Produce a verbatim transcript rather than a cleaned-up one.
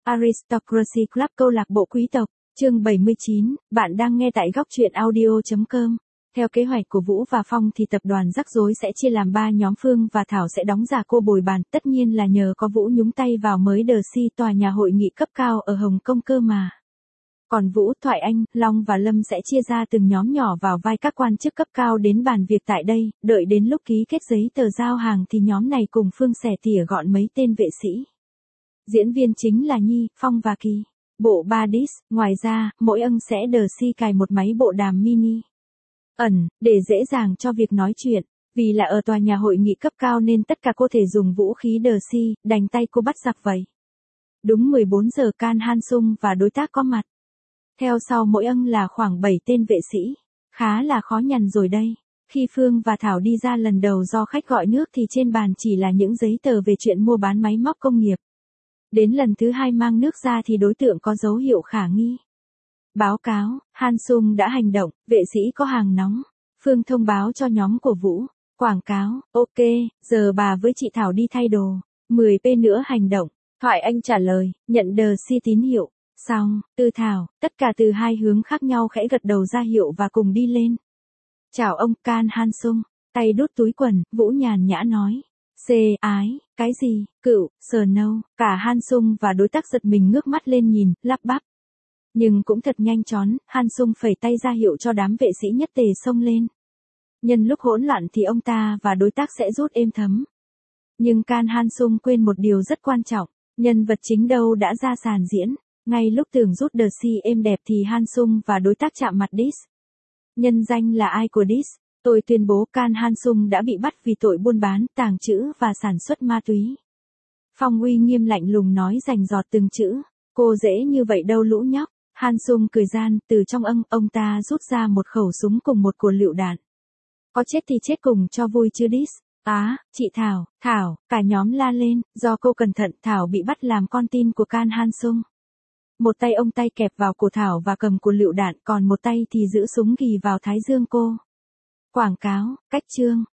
Aristocracy Club câu lạc bộ quý tộc, chương bảy mươi chín, bạn đang nghe tại góc truyện audio.com. Theo kế hoạch của Vũ và Phong thì tập đoàn rắc rối sẽ chia làm ba nhóm. Phương và Thảo sẽ đóng giả cô bồi bàn, tất nhiên là nhờ có Vũ nhúng tay vào mới đờ si tòa nhà hội nghị cấp cao ở Hồng Kông cơ mà. Còn Vũ, Thoại Anh, Long và Lâm sẽ chia ra từng nhóm nhỏ vào vai các quan chức cấp cao đến bàn việc tại đây, đợi đến lúc ký kết giấy tờ giao hàng thì nhóm này cùng Phương xẻ tỉa gọn mấy tên vệ sĩ. Diễn viên chính là Nhi, Phong và Kỳ. Bộ ba disk, ngoài ra, mỗi ân sẽ đờ si cài một máy bộ đàm mini ẩn, để dễ dàng cho việc nói chuyện. Vì là ở tòa nhà hội nghị cấp cao nên tất cả cô thể dùng vũ khí đờ si, đành tay cô bắt giặc vậy. Đúng mười bốn giờ Can Han Sung và đối tác có mặt. Theo sau mỗi ân là khoảng bảy tên vệ sĩ. Khá là khó nhằn rồi đây. Khi Phương và Thảo đi ra lần đầu do khách gọi nước thì trên bàn chỉ là những giấy tờ về chuyện mua bán máy móc công nghiệp. Đến lần thứ hai mang nước ra thì đối tượng có dấu hiệu khả nghi. Báo cáo, Han Sung đã hành động, vệ sĩ có hàng nóng. Phương thông báo cho nhóm của Vũ. Quảng cáo, ok, giờ bà với chị Thảo đi thay đồ. mười pê nữa hành động. Thoại Anh trả lời, nhận đờ si tín hiệu. Xong, Từ Thảo, tất cả từ hai hướng khác nhau khẽ gật đầu ra hiệu và cùng đi lên. Chào ông Can Han Sung, tay đút túi quần, Vũ nhàn nhã nói. Xê ái, cái gì, cựu, sờ nâu, cả Han Sung và đối tác giật mình ngước mắt lên nhìn, lắp bắp. Nhưng cũng thật nhanh chóng, Han Sung phẩy tay ra hiệu cho đám vệ sĩ nhất tề xông lên. Nhân lúc hỗn loạn thì ông ta và đối tác sẽ rút êm thấm. Nhưng Can Han Sung quên một điều rất quan trọng, nhân vật chính đâu đã ra sàn diễn. Ngay lúc tưởng rút đờ si êm đẹp thì Han Sung và đối tác chạm mặt Dis. Nhân danh là ai của Dis? Tôi tuyên bố Can Han Sung đã bị bắt vì tội buôn bán, tàng trữ và sản xuất ma túy. Phong uy nghiêm lạnh lùng nói rành rọt từng chữ. Cô dễ như vậy đâu lũ nhóc. Han Sung cười gian, từ trong âng, ông ta rút ra một khẩu súng cùng một cồn lựu đạn. Có chết thì chết cùng cho vui chứ Dis. Á, à, chị Thảo, Thảo, cả nhóm la lên, do cô cẩn thận Thảo bị bắt làm con tin của Can Han Sung. Một tay ông tay kẹp vào cổ Thảo và cầm cồn lựu đạn, còn một tay thì giữ súng ghì vào thái dương cô. Quảng cáo, cách chương,